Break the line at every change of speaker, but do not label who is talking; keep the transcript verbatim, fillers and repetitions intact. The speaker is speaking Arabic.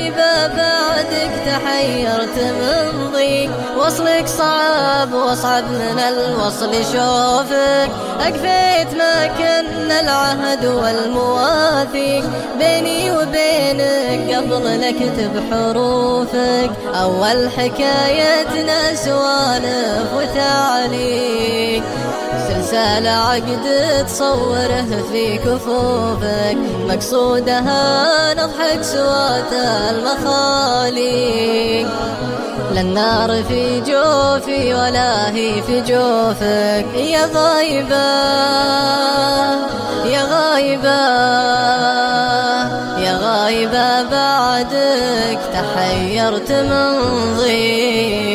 غايبة بعدك تحيرت من ضيق، وصلك صعب واصعب من الوصل شوفك، أكفيت ما كن العهد والمواثيق، بيني وبينك قبل نكتب حروفك، أول حكايتنا سوالف وتعليق، سلسلة عقد تصوره في كفوفك، مقصودها نضحك سوات المخاليق، لا النار في جوفي ولا هي في جوفك، يا غايبة يا غايبة يا غايبة بعدك تحيرت من ضيق.